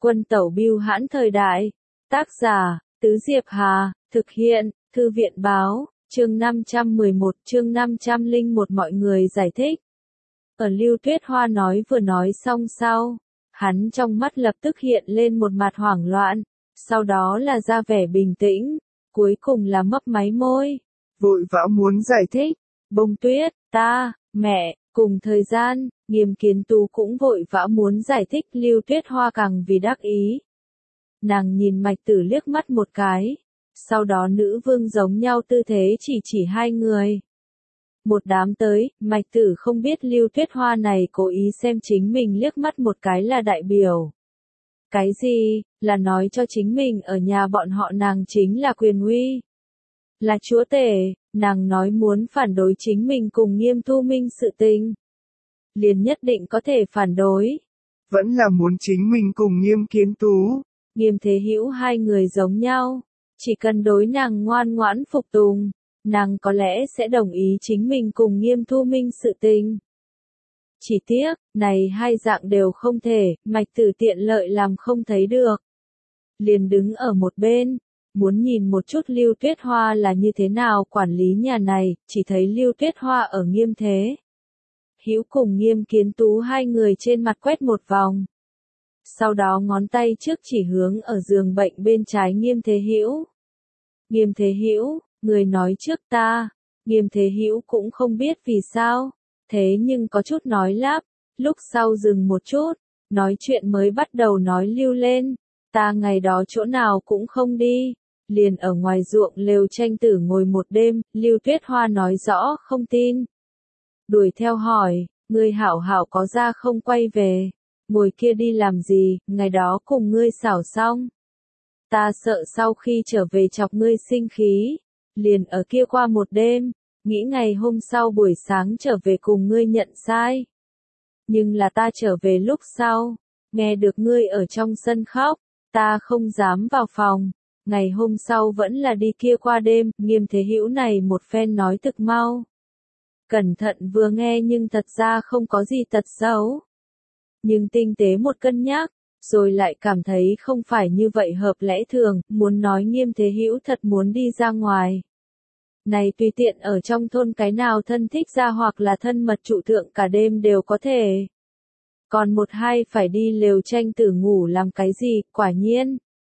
Quân tẩu bưu hãn thời đại. Tác giả, Tứ Diệp Hà, thực hiện, Thư viện báo, chương 511, chương 501 mọi người giải thích. Ở Lưu Tuyết Hoa vừa nói xong sau, hắn trong mắt lập tức hiện lên một mặt hoảng loạn, sau đó là ra vẻ bình tĩnh, cuối cùng là mấp máy môi. Vội vã muốn giải thích. Bông Tuyết, ta, mẹ, cùng thời gian, Nghiêm Kiến Tú cũng vội vã muốn giải thích. Lưu Tuyết Hoa càng vì đắc ý. Nàng nhìn Mạch Tử liếc mắt một cái, sau đó nữ vương giống nhau tư thế chỉ hai người. Một đám tới, Mạch Tử không biết Lưu Tuyết Hoa này cố ý xem chính mình liếc mắt một cái là đại biểu. Cái gì, là nói cho chính mình ở nhà bọn họ nàng chính là quyền uy. Là chúa tể, nàng nói muốn phản đối chính mình cùng Nghiêm Thu Minh sự tình. Liền nhất định có thể phản đối. Vẫn là muốn chính mình cùng Nghiêm Kiến Tú. Nghiêm Thế Hữu hai người giống nhau. Chỉ cần đối nàng ngoan ngoãn phục tùng, nàng có lẽ sẽ đồng ý chính mình cùng Nghiêm Thu Minh sự tình. Chỉ tiếc, này hai dạng đều không thể, Mạch Tử tiện lợi làm không thấy được. Liền đứng ở một bên, muốn nhìn một chút Lưu Tuyết Hoa là như thế nào quản lý nhà này, chỉ thấy Lưu Tuyết Hoa ở Nghiêm Thế Hữu cùng Nghiêm Kiến Tú hai người trên mặt quét một vòng. Sau đó ngón tay trước chỉ hướng ở giường bệnh bên trái Nghiêm Thế Hữu. Nghiêm Thế Hữu, người nói trước ta. Nghiêm Thế Hữu cũng không biết vì sao, thế nhưng có chút nói lắp, lúc sau dừng một chút, nói chuyện mới bắt đầu nói lưu lên. Ta ngày đó chỗ nào cũng không đi, liền ở ngoài ruộng lều tranh tử ngồi một đêm. Lưu Tuyết Hoa nói rõ không tin. Đuổi theo hỏi, ngươi hảo hảo có ra không quay về, ngồi kia đi làm gì, ngày đó cùng ngươi xảo xong. Ta sợ sau khi trở về chọc ngươi sinh khí, liền ở kia qua một đêm, nghĩ ngày hôm sau buổi sáng trở về cùng ngươi nhận sai. Nhưng là ta trở về lúc sau, nghe được ngươi ở trong sân khóc, ta không dám vào phòng, ngày hôm sau vẫn là đi kia qua đêm. Nghiêm Thế Hữu này một phen nói thực mau. Cẩn thận vừa nghe nhưng thật ra không có gì tật xấu. Nhưng tinh tế một cân nhắc, rồi lại cảm thấy không phải như vậy hợp lẽ thường, muốn nói Nghiêm Thế Hữu thật muốn đi ra ngoài. Này tùy tiện ở trong thôn cái nào thân thích ra hoặc là thân mật trụ thượng cả đêm đều có thể. Còn một hai phải đi lều tranh tử ngủ làm cái gì, quả nhiên.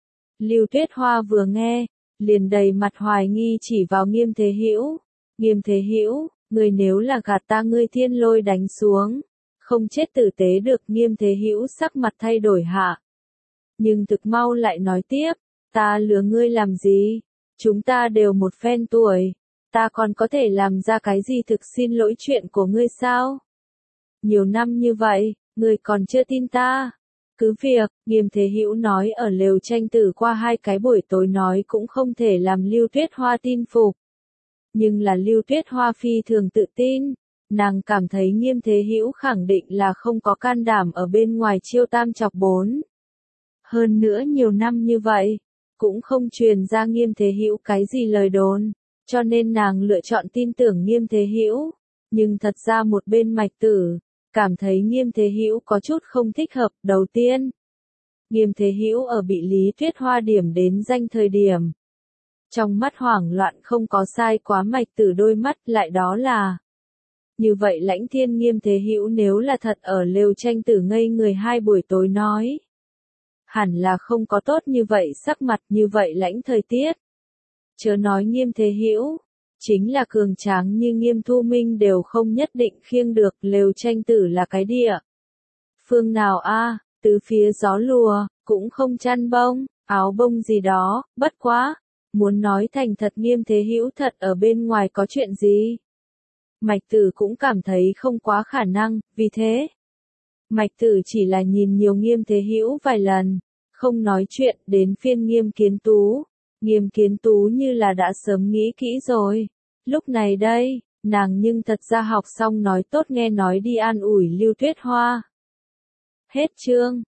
Lưu Tuyết Hoa vừa nghe, liền đầy mặt hoài nghi chỉ vào Nghiêm Thế Hữu. Nghiêm Thế Hữu, ngươi nếu là gạt ta ngươi thiên lôi đánh xuống, không chết tử tế được. Nghiêm Thế Hữu sắc mặt thay đổi hạ. Nhưng thực mau lại nói tiếp, ta lừa ngươi làm gì, chúng ta đều một phen tuổi, ta còn có thể làm ra cái gì thực xin lỗi chuyện của ngươi sao? Nhiều năm như vậy, ngươi còn chưa tin ta. Cứ việc, Nghiêm Thế Hữu nói ở lều tranh tử qua hai cái buổi tối nói cũng không thể làm Lưu Tuyết Hoa tin phục. Nhưng là Lưu Tuyết Hoa phi thường tự tin, nàng cảm thấy Nghiêm Thế Hữu khẳng định là không có can đảm ở bên ngoài chiêu tam chọc bốn. Hơn nữa nhiều năm như vậy, cũng không truyền ra Nghiêm Thế Hữu cái gì lời đồn, cho nên nàng lựa chọn tin tưởng Nghiêm Thế Hữu. Nhưng thật ra một bên Mạch Tử cảm thấy Nghiêm Thế Hữu có chút không thích hợp. Đầu tiên, Nghiêm Thế Hữu ở bị Lý Tuyết Hoa điểm đến danh thời điểm, trong mắt hoảng loạn không có sai quá. Mạch Tử đôi mắt lại đó là như vậy lãnh thiên. Nghiêm Thế Hữu nếu là thật ở lều tranh tử ngây người hai buổi tối nói, hẳn là không có tốt như vậy sắc mặt, như vậy lãnh thời tiết. Chớ nói Nghiêm Thế Hữu, chính là cường tráng như Nghiêm Thu Minh đều không nhất định khiêng được. Lều tranh tử là cái địa phương nào a? Tứ phía gió lùa, cũng không chăn bông, áo bông gì đó. Bất quá, muốn nói thành thật Nghiêm Thế Hữu thật ở bên ngoài có chuyện gì, Mạch Tử cũng cảm thấy không quá khả năng. Vì thế, Mạch Tử chỉ là nhìn nhiều Nghiêm Thế Hữu vài lần, không nói chuyện. Đến phiên Nghiêm Kiến Tú, Nghiêm Kiến Tú như là đã sớm nghĩ kỹ rồi. Lúc này đây, nàng nhưng thật ra học xong nói tốt nghe nói đi an ủi Lưu Tuyết Hoa. Hết chương.